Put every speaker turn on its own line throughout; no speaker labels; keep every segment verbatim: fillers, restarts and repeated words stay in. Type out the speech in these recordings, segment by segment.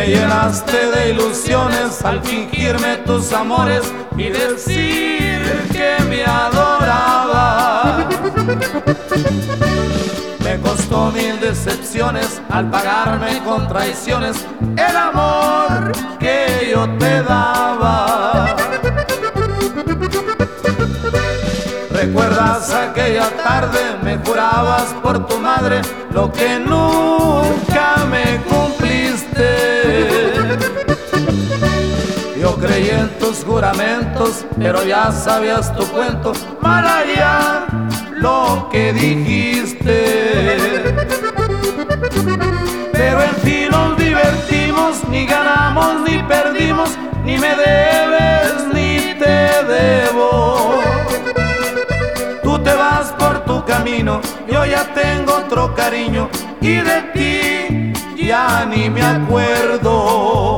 llenaste de ilusiones al fingirme tus amores y decir que me adoraba. Me costó mil decepciones al pagarme con traiciones el amor que yo te daba. ¿Recuerdas aquella tarde? Me jurabas por tu madre lo que nunca me cumpliste. Yo creí en tus juramentos, pero ya sabías tu cuento, mal allá lo que dijiste. Pero en fin nos divertimos, ni ganamos ni perdimos, ni me debes ni te debo. Tú te vas por tu camino, yo ya tengo otro cariño y de ti ya ni me acuerdo.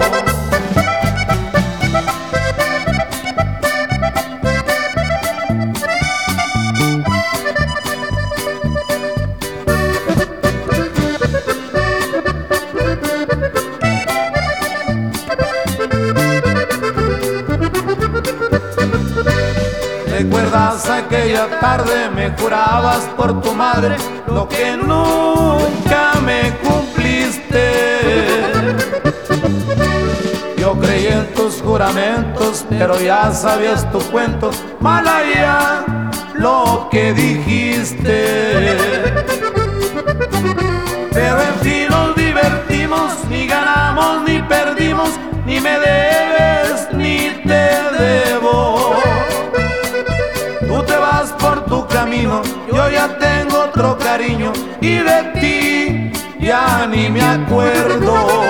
¿Recuerdas aquella tarde? Me jurabas por tu madre lo que nunca me cumpliste. Yo creí en tus juramentos, pero ya sabías tu cuento, mal allá lo que dijiste. Pero en fin nos divertimos, ni ganamos ni perdimos, ni me debes ni te debo. Tú te vas por tu camino, yo ya tengo otro cariño y de ti ya ni me acuerdo.